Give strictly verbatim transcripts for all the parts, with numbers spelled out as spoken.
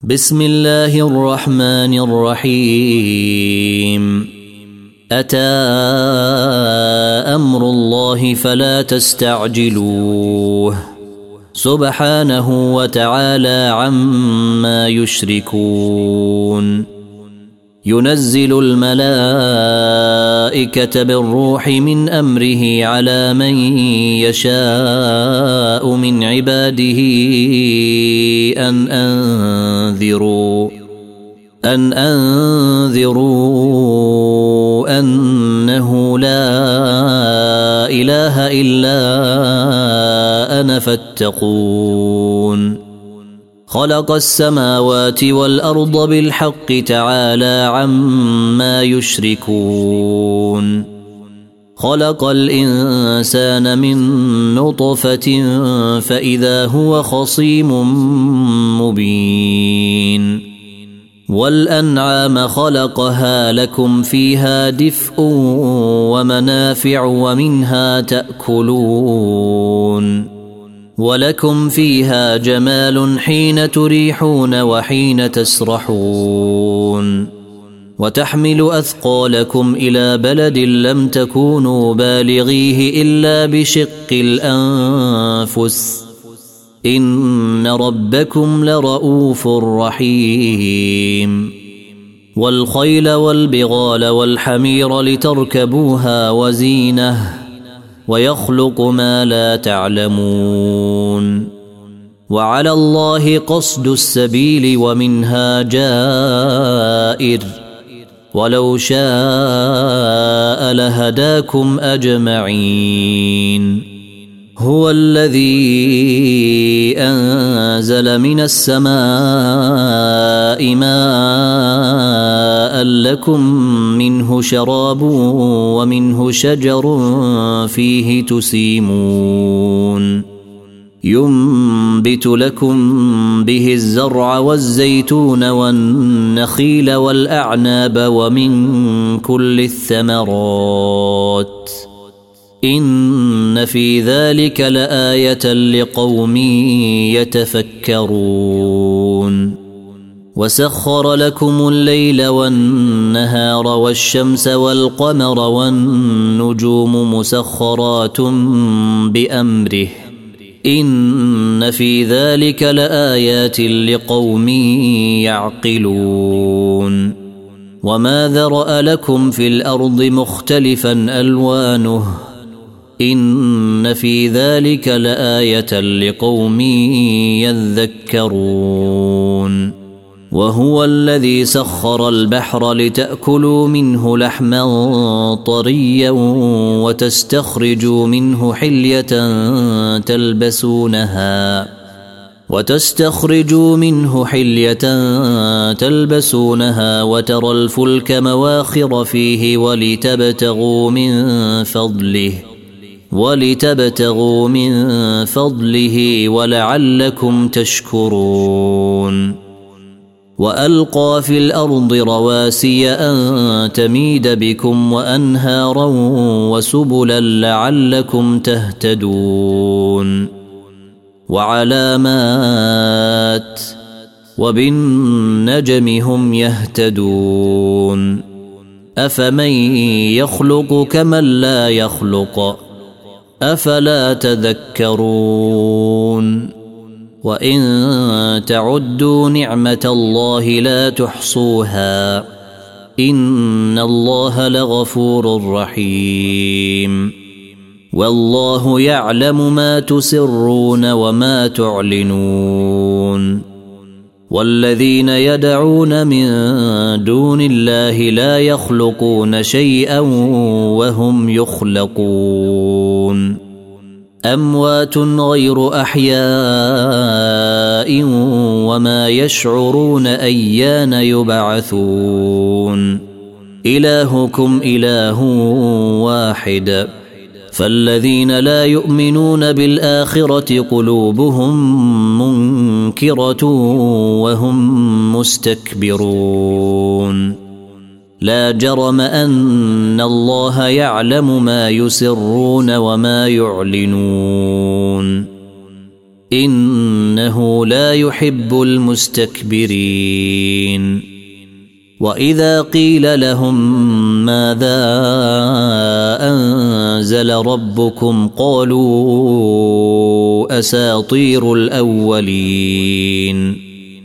بسم الله الرحمن الرحيم. أتى أمر الله فلا تستعجلوه سبحانه وتعالى عما يشركون. ينزل الملائكة بالروح من أمره على من يشاء من عباده أن أنذروا أن أنذروا أنه لا إله إلا أنا فاتقون. خلق السماوات والأرض بالحق تعالى عما يشركون. خلق الإنسان من نطفة فإذا هو خصيم مبين. والأنعام خلقها لكم فيها دفء ومنافع ومنها تأكلون. ولكم فيها جمال حين تريحون وحين تسرحون. وتحمل أثقالكم إلى بلد لم تكونوا بالغيه إلا بشق الأنفس إن ربكم لرؤوف رحيم. والخيل والبغال والحمير لتركبوها وزينه ويخلق ما لا تعلمون. وعلى الله قصد السبيل ومنها جائر ولو شاء لهداكم أجمعين. هو الذي أنزل من السماء ماء لكم منه شراب ومنه شجر فيه تسيمون. ينبت لكم به الزرع والزيتون والنخيل والأعناب ومن كل الثمرات إن في ذلك لآية لقوم يتفكرون. وسخر لكم الليل والنهار والشمس والقمر والنجوم مسخرات بأمره إن في ذلك لآيات لقوم يعقلون. وما ذرأ لكم في الأرض مختلفا ألوانه إن في ذلك لآية لقوم يذكرون. وهو الذي سخر البحر لتأكلوا منه لحما طريا وتستخرجوا منه حلية تلبسونها وتستخرجوا منه حلية تلبسونها وترى الفلك مواخر فيه ولتبتغوا من فضله ولتبتغوا من فضله ولعلكم تشكرون. وألقى في الأرض رواسي أن تميد بكم وأنهارا وسبلا لعلكم تهتدون. وعلامات وبالنجم هم يهتدون. أفمن يخلق كمن لا يخلق أفلا تذكرون. وإن تعدوا نعمة الله لا تحصوها إن الله لغفور رحيم. والله يعلم ما تسرون وما تعلنون. والذين يدعون من دون الله لا يخلقون شيئا وهم يخلقون. أموات غير أحياء وما يشعرون أيان يبعثون. إلهكم إله واحد فالذين لا يؤمنون بالآخرة قلوبهم منكرة وهم مستكبرون. لا جرم أن الله يعلم ما يسرون وما يعلنون. إنه لا يحب المستكبرين وإذا قيل لهم ماذا أنزل ربكم قالوا أساطير الأولين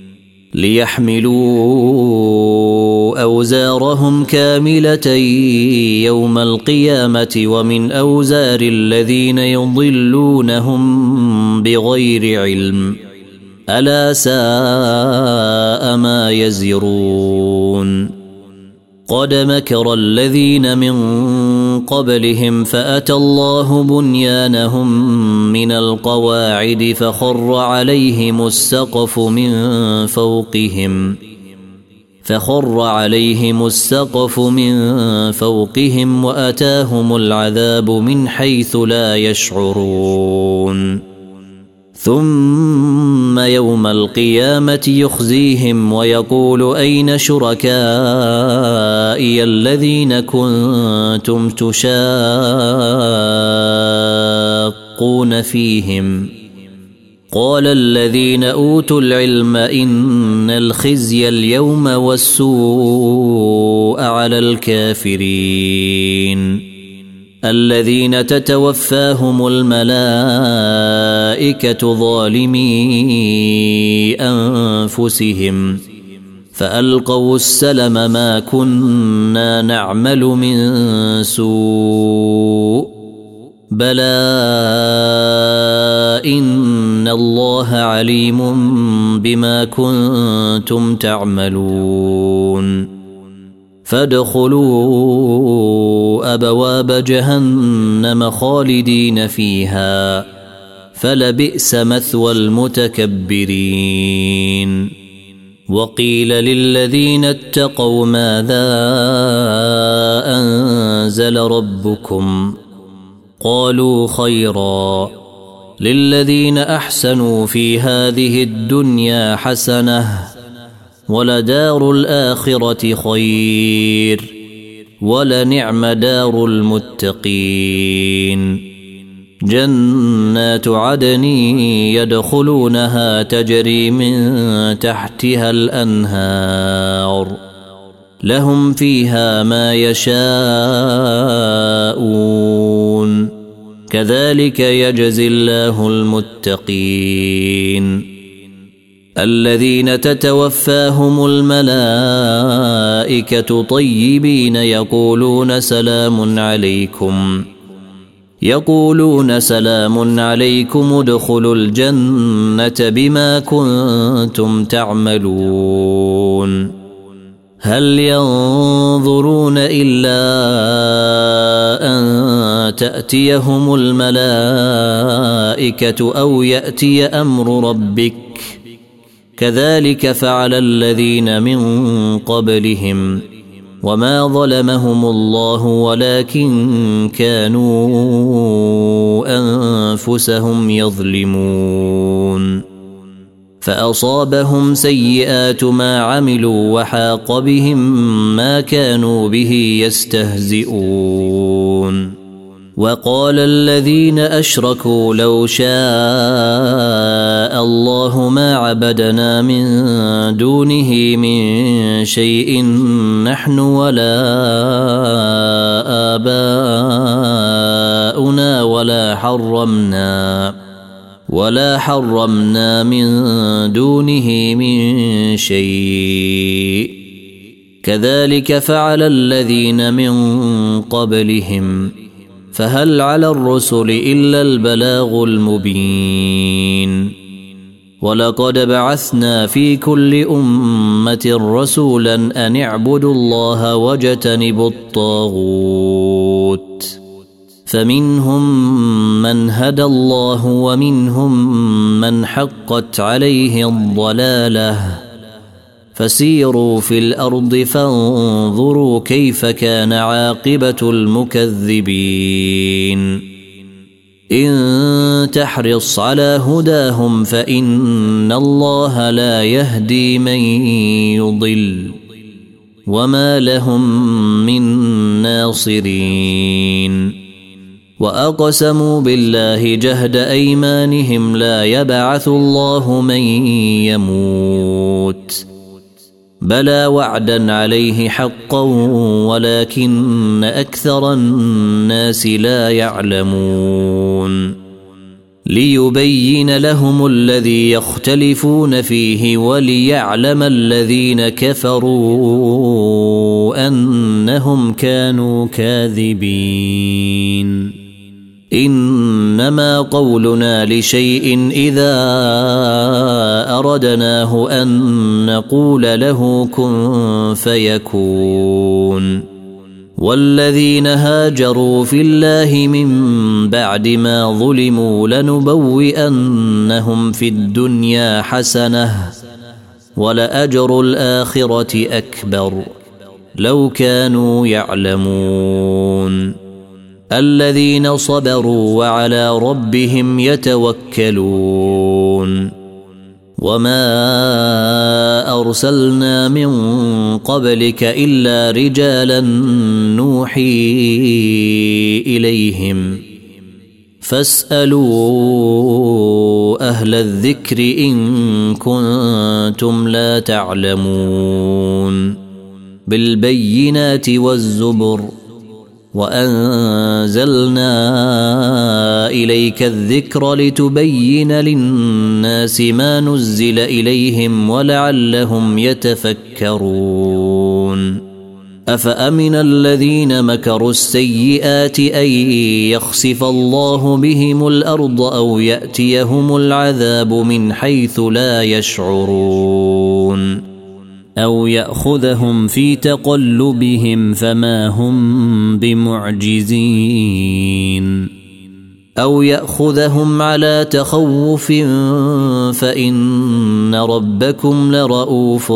ليحملوا أوزارهم كاملة يوم القيامة ومن أوزار الذين يضلونهم بغير علم ألا ساء ما يزرون قد مكر الذين من قبلهم فأتى الله بنيانهم من القواعد فخر عليهم السقف من فوقهم فخر عليهم السقف من فوقهم وأتاهم العذاب من حيث لا يشعرون ثم يوم القيامة يخزيهم ويقول أين شركائي الذين كنتم تشاقون فيهم قال الذين أوتوا العلم إن الخزي اليوم والسوء على الكافرين الذين تتوفاهم الملائكة ظالمي أنفسهم فألقوا السلم ما كنا نعمل من سوء بلى إن الله عليم بما كنتم تعملون فادخلوا أبواب جهنم خالدين فيها فلبئس مثوى المتكبرين وقيل للذين اتقوا ماذا أنزل ربكم قالوا خيرا للذين أحسنوا في هذه الدنيا حسنة ولدار الآخرة خير ولنعم دار المتقين جنات عدن يدخلونها تجري من تحتها الأنهار لهم فيها ما يشاءون كذلك يجزي الله المتقين الذين تتوفاهم الملائكة طيبين يقولون سلام عليكم يقولون سلام عليكم ادخلوا الجنة بما كنتم تعملون هل ينظرون إلا أن تأتيهم الملائكة أو يأتي أمر ربك كذلك فعل الذين من قبلهم وما ظلمهم الله ولكن كانوا أنفسهم يظلمون فأصابهم سيئات ما عملوا وحاق بهم ما كانوا به يستهزئون وقال الذين أشركوا لو شاء الله ما عبدنا من دونه من شيء نحن ولا آباؤنا ولا حرمنا ولا حرمنا من دونه من شيء كذلك فعل الذين من قبلهم فهل على الرسل إلا البلاغ المبين ولقد بعثنا في كل أمة رسولا أن اعبدوا الله واجتنبوا الطاغوت فمنهم من هدى الله ومنهم من حقت عليه الضلالة فسيروا في الأرض فانظروا كيف كان عاقبة المكذبين إن تحرص على هداهم فإن الله لا يهدي من يضل وما لهم من ناصرين وأقسموا بالله جهد أيمانهم لا يبعث الله من يموت بلى وعدا عليه حقا ولكن أكثر الناس لا يعلمون ليبين لهم الذي يختلفون فيه وليعلم الذين كفروا أنهم كانوا كاذبين إنما قولنا لشيء إذا أردناه أن نقول له كن فيكون والذين هاجروا في الله من بعد ما ظلموا لنبوئنهم في الدنيا حسنة ولأجر الآخرة أكبر لو كانوا يعلمون الذين صبروا وعلى ربهم يتوكلون وما أرسلنا من قبلك إلا رجالا نوحي إليهم فاسألوا أهل الذكر إن كنتم لا تعلمون بالبينات والزبر وأنزلنا إليك الذكر لتبين للناس ما نزل إليهم ولعلهم يتفكرون أفأمن الذين مكروا السيئات أن يخسف الله بهم الأرض أو يأتيهم العذاب من حيث لا يشعرون أو يأخذهم في تقلبهم فما هم بمعجزين أو يأخذهم على تخوف فإن ربكم لرؤوف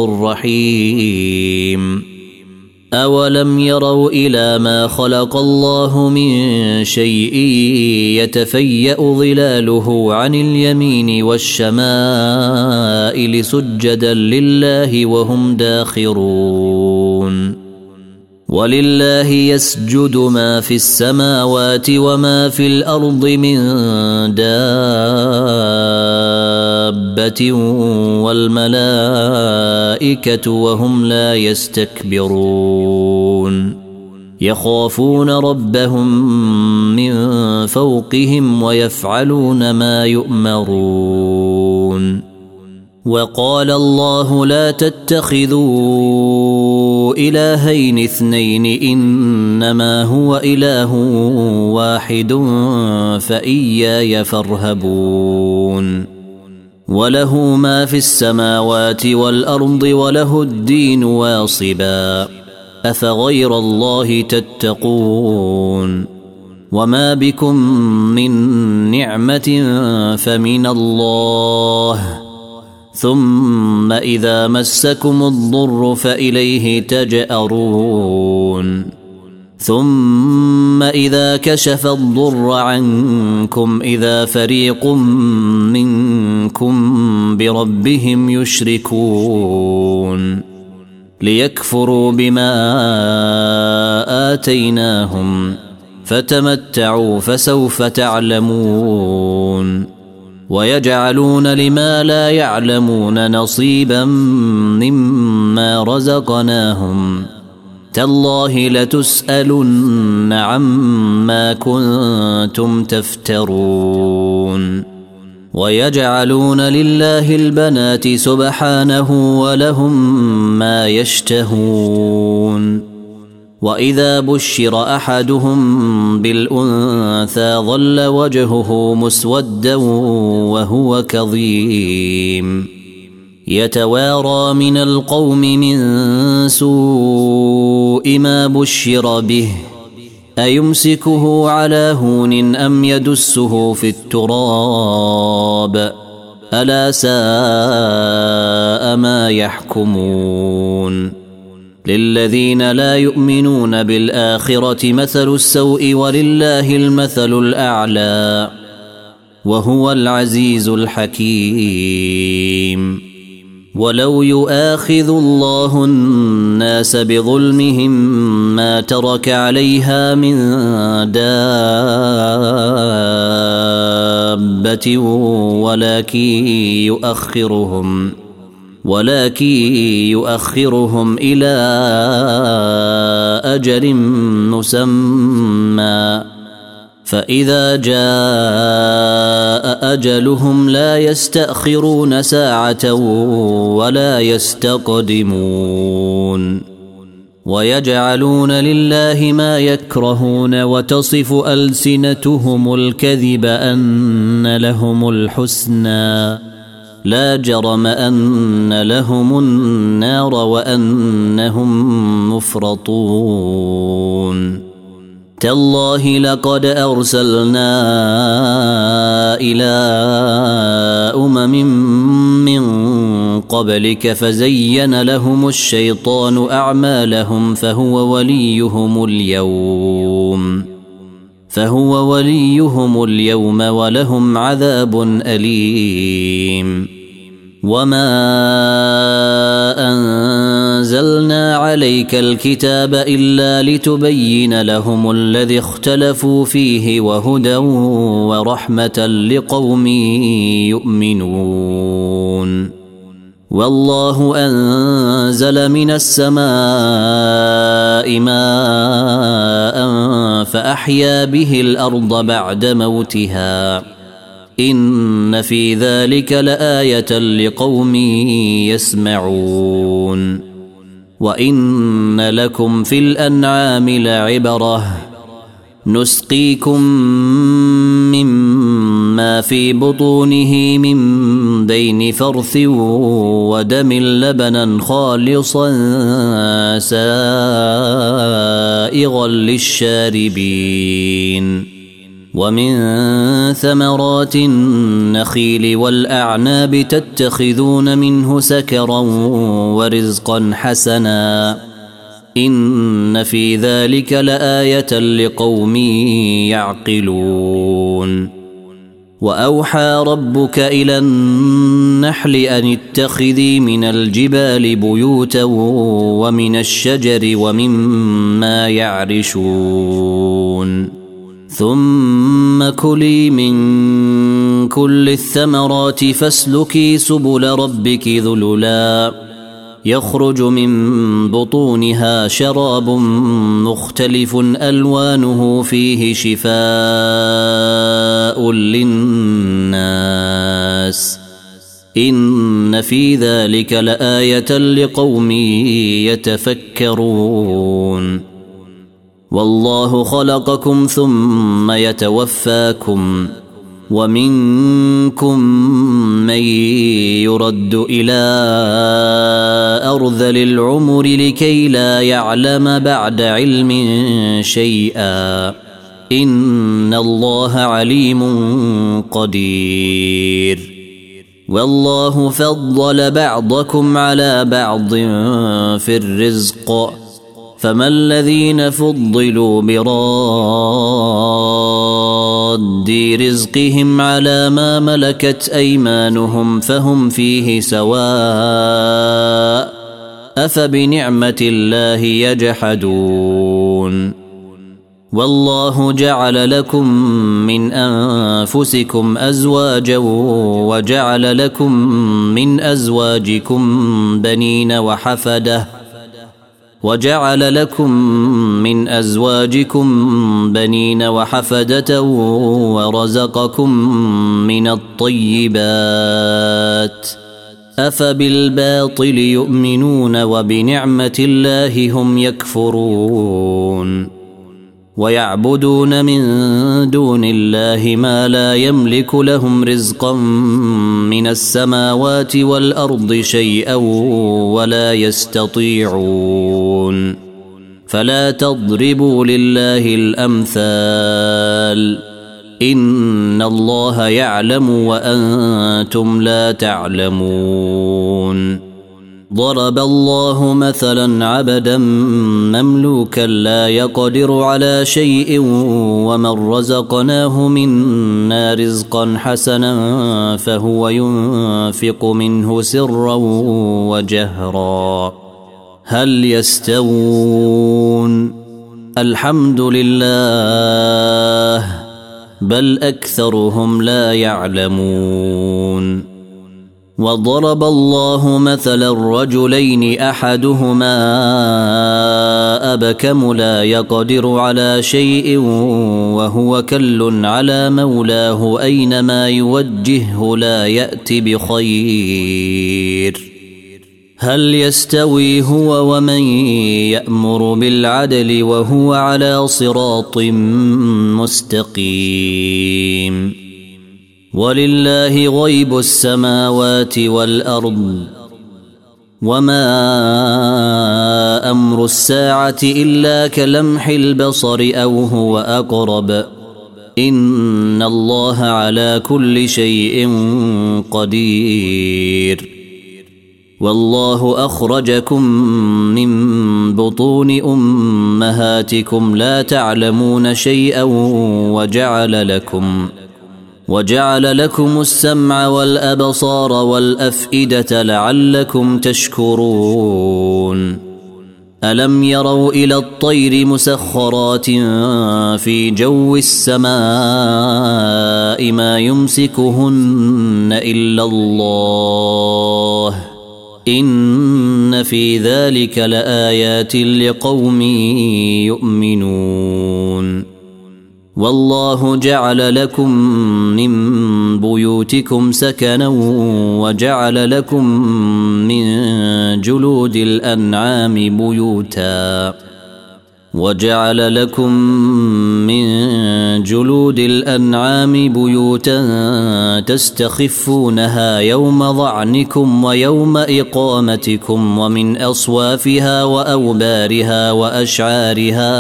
رحيم أولم يروا إلى ما خلق الله من شيء يتفيأ ظلاله عن اليمين والشمائل سجدا لله وهم داخرون ولله يسجد ما في السماوات وما في الأرض من دابة والملائكة وهم لا يستكبرون يخافون ربهم من فوقهم ويفعلون ما يؤمرون وقال الله لا تتخذوا إلهين اثنين إنما هو إله واحد فإياي فارهبون وله ما في السماوات والأرض وله الدين واصبا أفغير الله تتقون وما بكم من نعمة فمن الله ثم إذا مسكم الضر فإليه تجأرون ثم إذا كشف الضر عنكم إذا فريق منكم بربهم يشركون ليكفروا بما آتيناهم فتمتعوا فسوف تعلمون ويجعلون لما لا يعلمون نصيبا مما رزقناهم تالله لتسألن عما كنتم تفترون ويجعلون لله البنات سبحانه ولهم ما يشتهون وإذا بشر أحدهم بالأنثى ظل وجهه مسودا وهو كظيم يتوارى من القوم من سوء ما بشر به أيمسكه على هون أم يدسه في التراب ألا ساء ما يحكمون للذين لا يؤمنون بالآخرة مثل السوء ولله المثل الأعلى وهو العزيز الحكيم ولو يؤاخذ الله الناس بظلمهم ما ترك عليها من دابة ولكن يؤخرهم ولكن يؤخرهم إلى أجل مسمى فإذا جاء أجلهم لا يستأخرون ساعة ولا يستقدمون ويجعلون لله ما يكرهون وتصف ألسنتهم الكذب أن لهم الحسنى لا جرم أن لهم النار وأنهم مفرطون تالله لقد أرسلنا إلى أمم من قبلك فزين لهم الشيطان أعمالهم فهو وليهم اليوم فهو وليهم اليوم ولهم عذاب أليم وما أنزلنا عليك الكتاب إلا لتبين لهم الذي اختلفوا فيه وهدى ورحمة لقوم يؤمنون والله أنزل من السماء ماء فأحيا به الأرض بعد موتها إن في ذلك لآية لقوم يسمعون وإن لكم في الأنعام لعبرة نسقيكم مما في بطونه من بين فرث ودم لبنا خالصا سائغا للشاربين ومن ثمرات النخيل والأعناب تتخذون منه سكرا ورزقا حسنا إن في ذلك لآية لقوم يعقلون وأوحى ربك إلى النحل أن اتخذي من الجبال بيوتا ومن الشجر ومما يعرشون ثم كلي من كل الثمرات فاسلكي سبل ربك ذللا يخرج من بطونها شراب مختلف ألوانه فيه شفاء للناس إن في ذلك لآية لقوم يتفكرون والله خلقكم ثم يتوفاكم ومنكم من يرد إلى أرذل العمر لكي لا يعلم بعد علم شيئا إن الله عليم قدير والله فضل بعضكم على بعض في الرزق فما الذين فضلوا براد رزقهم على ما ملكت أيمانهم فهم فيه سواء أفبنعمة الله يجحدون والله جعل لكم من أنفسكم أزواجا وجعل لكم من أزواجكم بنين وحفدة وجعل لكم من أزواجكم بنين وحفدة ورزقكم من الطيبات أفبالباطل يؤمنون وبنعمة الله هم يكفرون ويعبدون من دون الله ما لا يملك لهم رزقا من السماوات والأرض شيئا ولا يستطيعون فلا تضربوا لله الأمثال إن الله يعلم وأنتم لا تعلمون ضرب الله مثلا عبدا مملوكا لا يقدر على شيء ومن رزقناه منا رزقا حسنا فهو ينفق منه سرا وجهرا هل يستوون؟ الحمد لله بل أكثرهم لا يعلمون. وضرب الله مثلا رجلين أحدهما أبكم لا يقدر على شيء وهو كل على مولاه أينما يوجهه لا يأتي بخير هل يستوي هو ومن يأمر بالعدل وهو على صراط مستقيم؟ ولله غيب السماوات والأرض وما أمر الساعة إلا كلمح البصر أو هو أقرب إن الله على كل شيء قدير. والله أخرجكم من بطون أمهاتكم لا تعلمون شيئا وجعل لكم وجعل لكم السمع والأبصار والأفئدة لعلكم تشكرون. ألم يروا إلى الطير مسخرات في جو السماء ما يمسكهن إلا الله إن في ذلك لآيات لقوم يؤمنون. والله جعل لكم من بيوتكم سكنا وجعل لكم من جلود الأنعام بيوتا وجعل لكم من جلود الأنعام بيوتا تستخفونها يوم ظعنكم ويوم إقامتكم ومن أصوافها وأوبارها وأشعارها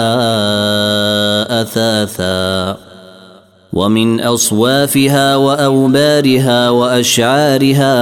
أثاثا ومن أصوافها وأوبارها وأشعارها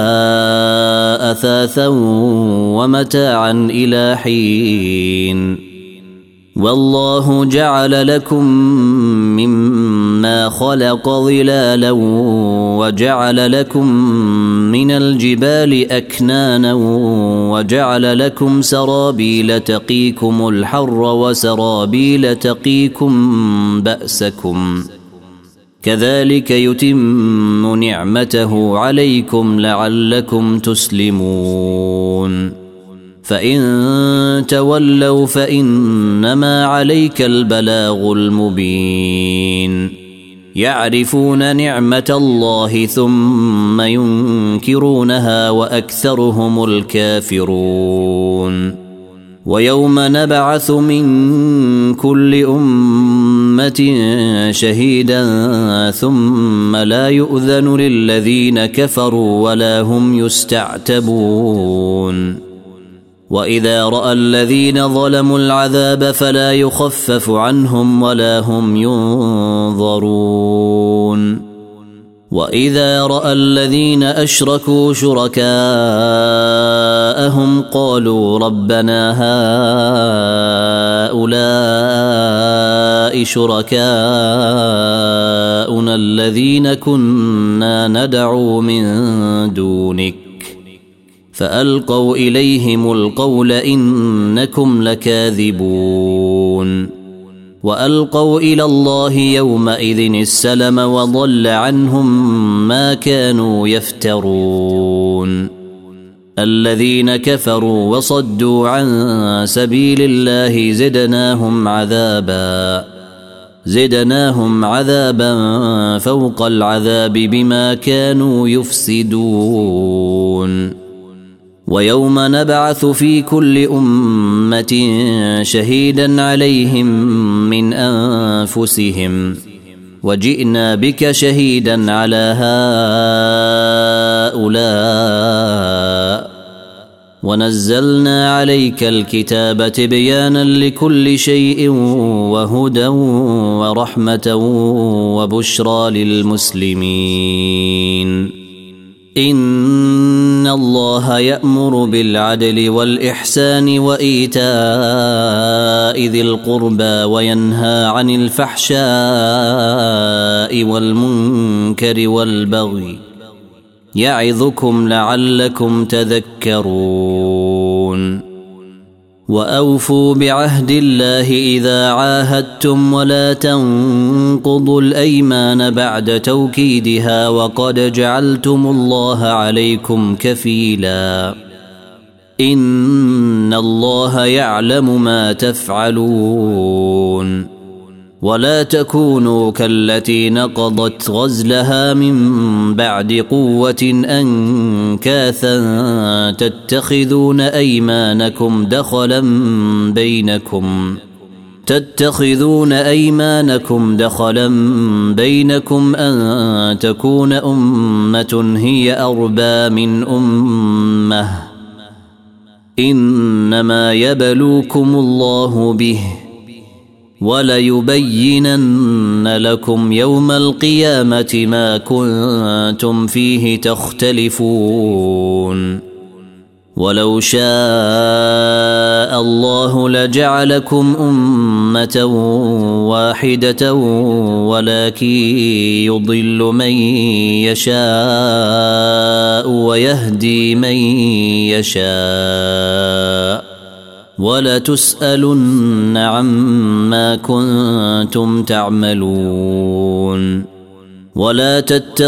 أثاثا ومتاعا إلى حين. والله جعل لكم مما خلق ظلالا وجعل لكم من الجبال أكنانا وجعل لكم سرابيل تقيكم الحر وسرابيل تقيكم بأسكم كذلك يتم نعمته عليكم لعلكم تسلمون. فإن تولوا فإنما عليك البلاغ المبين. يعرفون نعمة الله ثم ينكرونها وأكثرهم الكافرون. ويوم نبعث من كل أمة شهيدا ثم لا يؤذن للذين كفروا ولا هم يستعتبون. وإذا رأى الذين ظلموا العذاب فلا يخفف عنهم ولا هم ينظرون. وإذا رأى الذين أشركوا شركاءهم قالوا ربنا هؤلاء شركاؤنا الذين كنا ندعو من دونك فألقوا إليهم القول إنكم لكاذبون. وألقوا إلى الله يومئذ السلم وضل عنهم ما كانوا يفترون. الذين كفروا وصدوا عن سبيل الله زدناهم عذابا زدناهم عذابا فوق العذاب بما كانوا يفسدون. ويوم نبعث في كل أمة شهيدا عليهم من أنفسهم وجئنا بك شهيدا على هؤلاء ونزلنا عليك الكتاب تبيانا لكل شيء وهدى ورحمة وبشرى للمسلمين. إن الله يأمر بالعدل والإحسان وإيتاء ذي القربى وينهى عن الفحشاء والمنكر والبغي يعظكم لعلكم تذكرون وأوفوا بعهد الله إذا عاهدتم ولا تنقضوا الأيمان بعد توكيدها وقد جعلتم الله عليكم كفيلا إن الله يعلم ما تفعلون ولا تكونوا كالتي نقضت غزلها من بعد قوة أنكاثا تتخذون أيمانكم دخلا بينكم تتخذون أيمانكم دخلا بينكم أن تكون أمة هي أربى من أمة إنما يبلوكم الله به وليبينن لكم يوم القيامة ما كنتم فيه تختلفون ولو شاء الله لجعلكم أمة واحدة ولكن يضل من يشاء ويهدي من يشاء ولتسألن عما كنتم تعملون ولا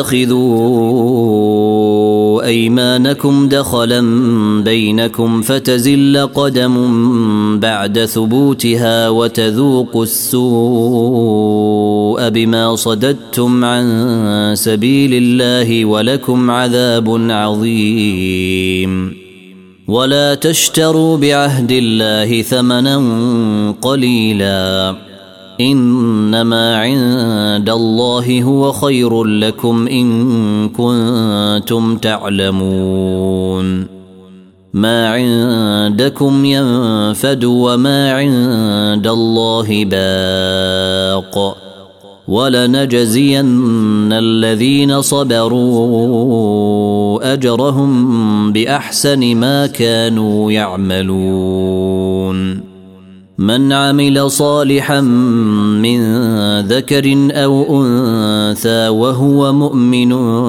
تتخذوا أيمانكم دخلا بينكم فتزل قدم بعد ثبوتها وتذوقوا السوء بما صددتم عن سبيل الله ولكم عذاب عظيم ولا تشتروا بعهد الله ثمنا قليلا إنما عند الله هو خير لكم إن كنتم تعلمون ما عندكم ينفد وما عند الله باق ولنجزين الذين صبروا أجرهم بأحسن ما كانوا يعملون من عمل صالحا من ذكر أو أنثى وهو مؤمن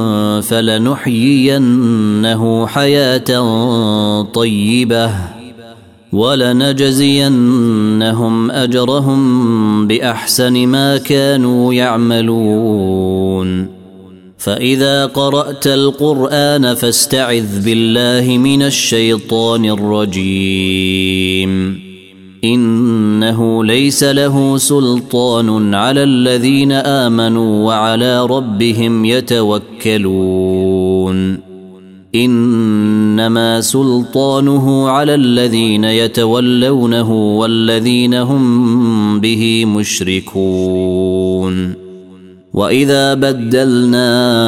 فلنحيينه حياة طيبة ولنجزينهم أجرهم بأحسن ما كانوا يعملون فإذا قرأت القرآن فاستعذ بالله من الشيطان الرجيم إنه ليس له سلطان على الذين آمنوا وعلى ربهم يتوكلون إنما سلطانه على الذين يتولونه والذين هم به مشركون وإذا بدلنا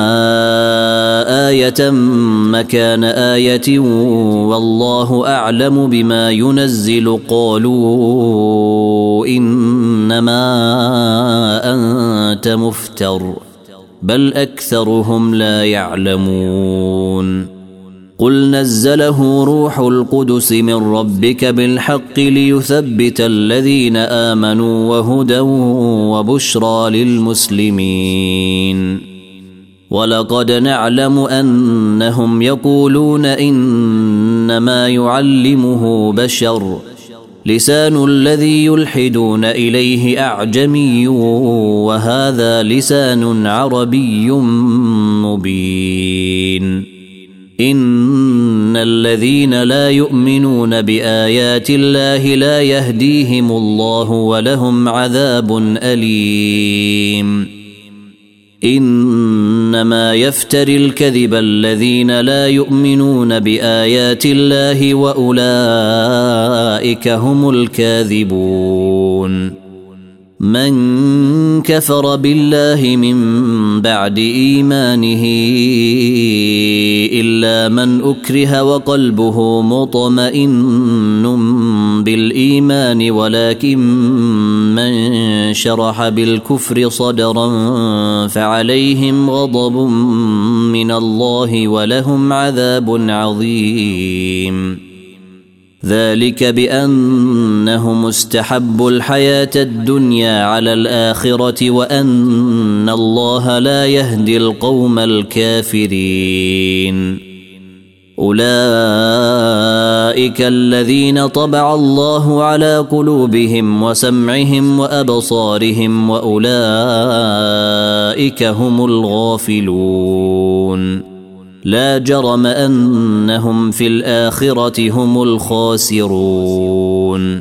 آية مكان آية والله أعلم بما ينزل قالوا إنما أنت مفتر بل أكثرهم لا يعلمون قل نزله روح القدس من ربك بالحق ليثبت الذين آمنوا وهدى وبشرى للمسلمين ولقد نعلم أنهم يقولون إنما يعلمه بشر لسان الذي يلحدون إليه أعجمي وهذا لسان عربي مبين إن الذين لا يؤمنون بآيات الله لا يهديهم الله ولهم عذاب أليم إنما يفتري الكذب الذين لا يؤمنون بآيات الله وأولئك هم الكاذبون من كفر بالله من بعد إيمانه إلا من أكره وقلبه مطمئن بالإيمان ولكن من شرح بالكفر صدرا فعليهم غضب من الله ولهم عذاب عظيم. ذلك بأنهم استحبوا الحياة الدنيا على الآخرة وأن الله لا يهدي القوم الكافرين. أولئك الذين طبع الله على قلوبهم وسمعهم وأبصارهم وأولئك هم الغافلون. لا جرم أنهم في الآخرة هم الخاسرون.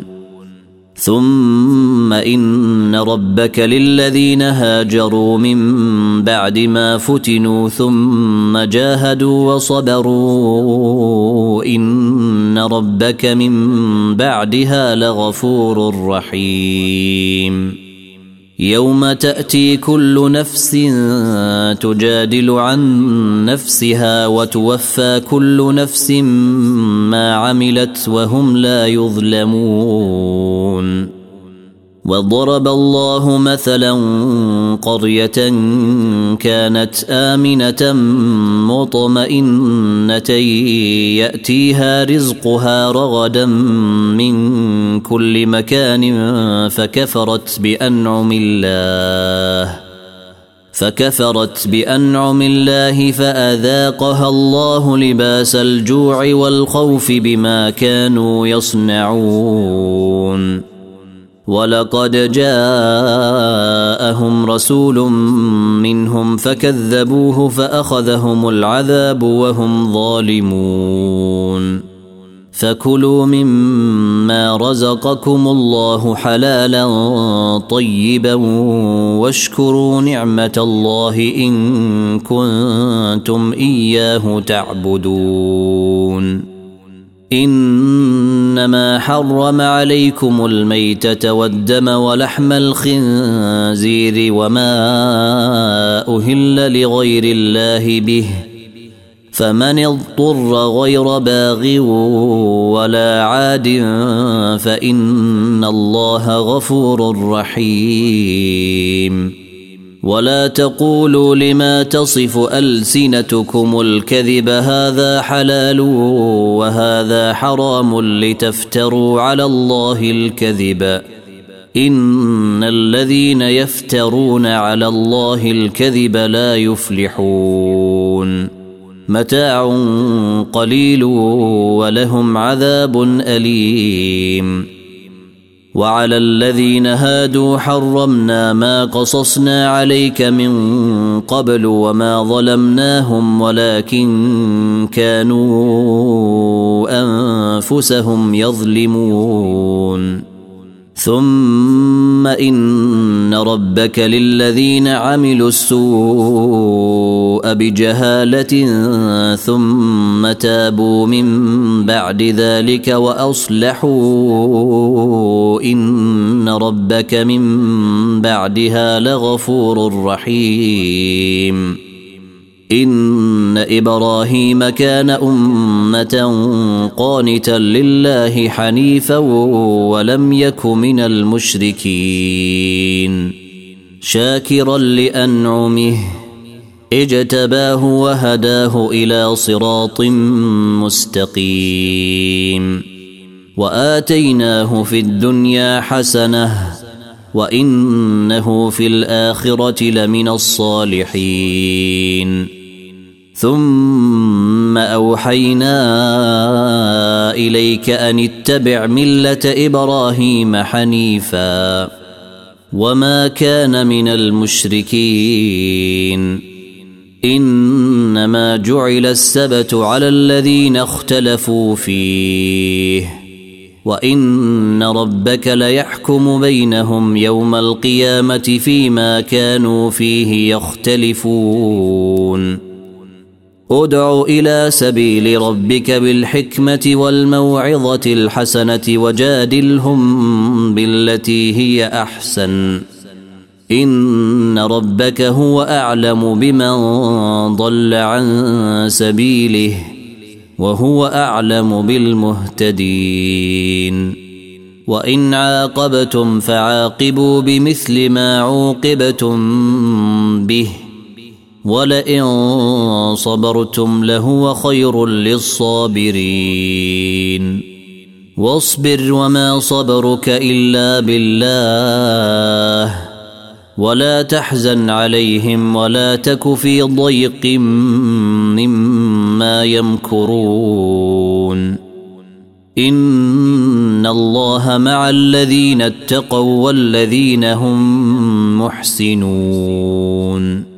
ثم إن ربك للذين هاجروا من بعد ما فتنوا ثم جاهدوا وصبروا إن ربك من بعدها لغفور رحيم. يوم تأتي كل نفس تجادل عن نفسها وتوفى كل نفس ما عملت وهم لا يظلمون. وضرب الله مثلا قرية كانت آمنة مطمئنة يأتيها رزقها رغدا من كل مكان فكفرت بأنعم الله فكفرت بأنعم الله فأذاقها الله لباس الجوع والخوف بما كانوا يصنعون. ولقد جاءهم رسول منهم فكذبوه فأخذهم العذاب وهم ظالمون. فكلوا مما رزقكم الله حلالا طيبا واشكروا نعمة الله إن كنتم إياه تعبدون. إنما حرم عليكم الميتة والدم ولحم الخنزير وما أهل لغير الله به فمن اضطر غير باغ ولا عاد فإن الله غفور رحيم. ولا تقولوا لما تصف ألسنتكم الكذب هذا حلال وهذا حرام لتفتروا على الله الكذب إن الذين يفترون على الله الكذب لا يفلحون. متاع قليل ولهم عذاب أليم. وعلى الذين هادوا حرمنا ما قصصنا عليك من قبل وما ظلمناهم ولكن كانوا أنفسهم يظلمون. ثم إن ربك للذين عملوا السوء بجهالة ثم تابوا من بعد ذلك وأصلحوا إن ربك من بعدها لغفور رحيم. إن إبراهيم كان أمة قانتا لله حنيفا ولم يك من المشركين شاكرا لأنعمه اجتباه وهداه إلى صراط مستقيم. وآتيناه في الدنيا حسنة وإنه في الآخرة لمن الصالحين. ثم أوحينا إليك أن اتبع ملة إبراهيم حنيفا وما كان من المشركين. إنما جعل السبت على الذين اختلفوا فيه وإن ربك ليحكم بينهم يوم القيامة فيما كانوا فيه يختلفون. ادع إلى سبيل ربك بالحكمة والموعظة الحسنة وجادلهم بالتي هي أحسن إن ربك هو أعلم بمن ضل عن سبيله وهو أعلم بالمهتدين وإن عاقبتم فعاقبوا بمثل ما عوقبتم به ولئن صبرتم لهو خير للصابرين واصبر وما صبرك إلا بالله ولا تحزن عليهم ولا تك في ضيق مما يمكرون إن الله مع الذين اتقوا والذين هم محسنون